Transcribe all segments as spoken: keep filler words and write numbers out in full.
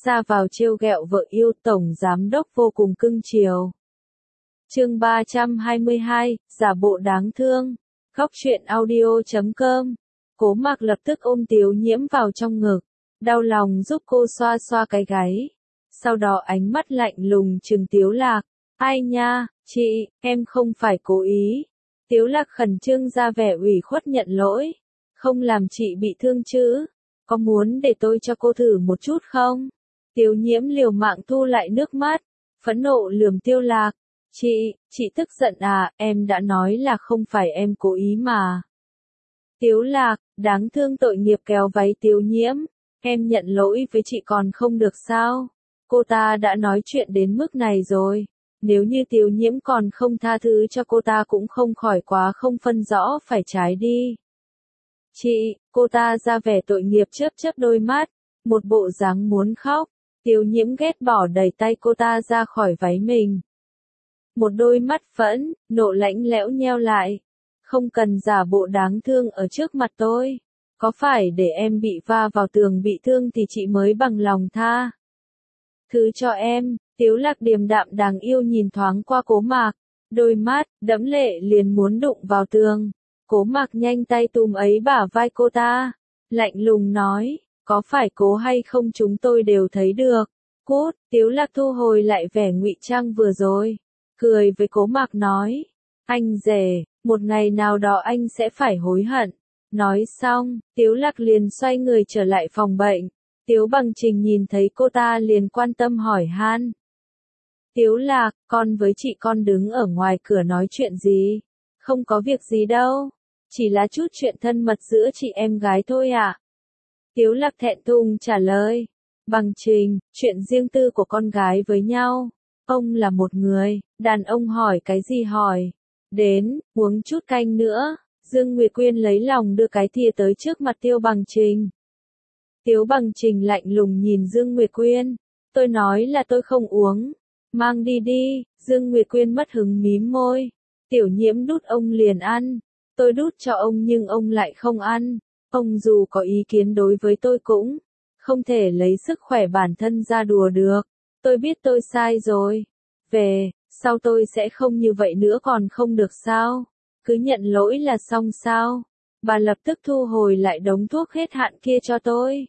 ra vào trêu ghẹo vợ yêu, tổng giám đốc vô cùng cưng chiều. Chương ba trăm hai mươi hai, giả bộ đáng thương. Góc truyện audio chấm com. Cố Mạc lập tức ôm Tiếu Nhiễm vào trong ngực, đau lòng giúp cô xoa xoa cái gáy. Sau đó ánh mắt lạnh lùng trừng Tiếu Lạc. Ai nha, chị, em không phải cố ý. Tiếu Lạc khẩn trương ra vẻ ủy khuất nhận lỗi. Không làm chị bị thương chứ? Có muốn để tôi cho cô thử một chút không? Tiếu Nhiễm liều mạng thu lại nước mắt, phẫn nộ lườm Tiếu Lạc. Chị, chị tức giận à, em đã nói là không phải em cố ý mà. Tiếu Lạc, đáng thương tội nghiệp kéo váy Tiếu Nhiễm. Em nhận lỗi với chị còn không được sao? Cô ta đã nói chuyện đến mức này rồi. Nếu như Tiếu Nhiễm còn không tha thứ cho cô ta cũng không khỏi quá không phân rõ phải trái đi. Chị, cô ta ra vẻ tội nghiệp chớp chớp đôi mắt, một bộ dáng muốn khóc. Tiếu Nhiễm ghét bỏ đẩy tay cô ta ra khỏi váy mình. Một đôi mắt phẫn, nộ lạnh lẽo nheo lại. Không cần giả bộ đáng thương ở trước mặt tôi. Có phải để em bị va vào tường bị thương thì chị mới bằng lòng tha? Thứ cho em. Tiếu Lạc điềm đạm đáng yêu nhìn thoáng qua Cố Mạc, đôi mắt đẫm lệ liền muốn đụng vào tường. Cố Mạc nhanh tay túm ấy bả vai cô ta, lạnh lùng nói, có phải cố hay không chúng tôi đều thấy được. Cút. Tiếu Lạc thu hồi lại vẻ ngụy trang vừa rồi, cười với Cố Mạc nói, anh rể, một ngày nào đó anh sẽ phải hối hận. Nói xong, Tiếu Lạc liền xoay người trở lại phòng bệnh. Tiếu Bằng Trình nhìn thấy cô ta liền quan tâm hỏi han. Tiếu Lạc, con với chị con đứng ở ngoài cửa nói chuyện gì? Không có việc gì đâu. Chỉ là chút chuyện thân mật giữa chị em gái thôi ạ. À? Tiếu Lạc thẹn thùng trả lời. Bằng Trình, chuyện riêng tư của con gái với nhau. Ông là một người, đàn ông hỏi cái gì hỏi. Đến, uống chút canh nữa. Dương Nguyệt Quyên lấy lòng đưa cái thìa tới trước mặt Tiêu Bằng Trình. Tiếu Bằng Trình lạnh lùng nhìn Dương Nguyệt Quyên. Tôi nói là tôi không uống. Mang đi đi. Dương Nguyệt Quyên mất hứng mím môi. Tiểu Nhiễm đút ông liền ăn. Tôi đút cho ông nhưng ông lại không ăn. Ông dù có ý kiến đối với tôi cũng không thể lấy sức khỏe bản thân ra đùa được. Tôi biết tôi sai rồi. Về, sau tôi sẽ không như vậy nữa còn không được sao? Cứ nhận lỗi là xong sao? Bà lập tức thu hồi lại đống thuốc hết hạn kia cho tôi.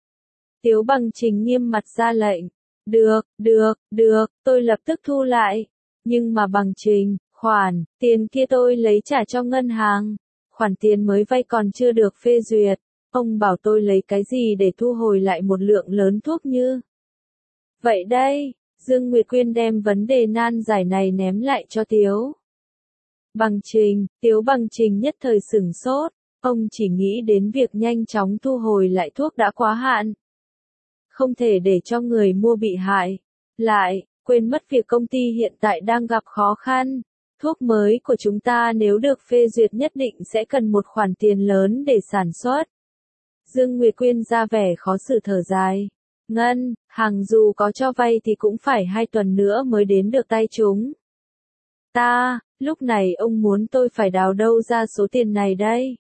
Tiếu Bằng Trình nghiêm mặt ra lệnh. Được, được, được, tôi lập tức thu lại. Nhưng mà Bằng Trình, khoản tiền kia tôi lấy trả cho ngân hàng. Khoản tiền mới vay còn chưa được phê duyệt. Ông bảo tôi lấy cái gì để thu hồi lại một lượng lớn thuốc như vậy đây? Dương Nguyệt Quyên đem vấn đề nan giải này ném lại cho Tiếu Bằng Trình. Tiếu Bằng Trình nhất thời sửng sốt. Ông chỉ nghĩ đến việc nhanh chóng thu hồi lại thuốc đã quá hạn. Không thể để cho người mua bị hại. Lại, quên mất việc công ty hiện tại đang gặp khó khăn. Thuốc mới của chúng ta nếu được phê duyệt nhất định sẽ cần một khoản tiền lớn để sản xuất. Dương Nguyệt Quyên ra vẻ khó xử thở dài. Ngân hàng dù có cho vay thì cũng phải hai tuần nữa mới đến được tay chúng. Ta, lúc này ông muốn tôi phải đào đâu ra số tiền này đây?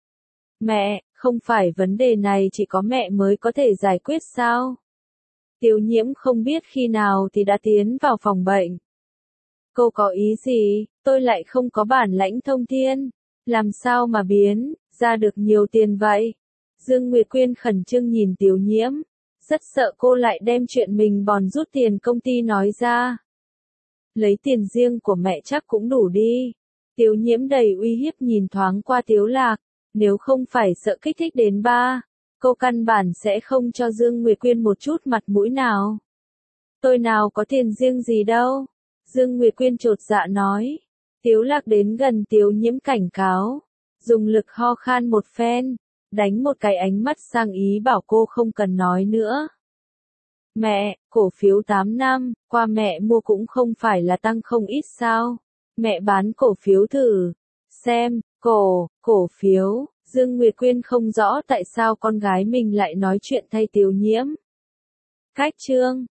Mẹ, không phải vấn đề này chỉ có mẹ mới có thể giải quyết sao? Tiếu Nhiễm không biết khi nào thì đã tiến vào phòng bệnh. Cô có ý gì? Tôi lại không có bản lãnh thông thiên. Làm sao mà biến ra được nhiều tiền vậy? Dương Nguyệt Quyên khẩn trương nhìn Tiếu Nhiễm. Rất sợ cô lại đem chuyện mình bòn rút tiền công ty nói ra. Lấy tiền riêng của mẹ chắc cũng đủ đi. Tiếu Nhiễm đầy uy hiếp nhìn thoáng qua Tiếu Lạc. Nếu không phải sợ kích thích đến ba, cô căn bản sẽ không cho Dương Nguyệt Quyên một chút mặt mũi nào. Tôi nào có tiền riêng gì đâu. Dương Nguyệt Quyên chột dạ nói. Tiếu Lạc đến gần Tiếu Nhiễm cảnh cáo. Dùng lực ho khan một phen. Đánh một cái ánh mắt sang ý bảo cô không cần nói nữa. Mẹ, cổ phiếu tám năm, qua mẹ mua cũng không phải là tăng không ít sao. Mẹ bán cổ phiếu thử. Xem, cổ, cổ phiếu. Dương Nguyệt Quyên không rõ tại sao con gái mình lại nói chuyện thay Tiếu Nhiễm. Cách chương.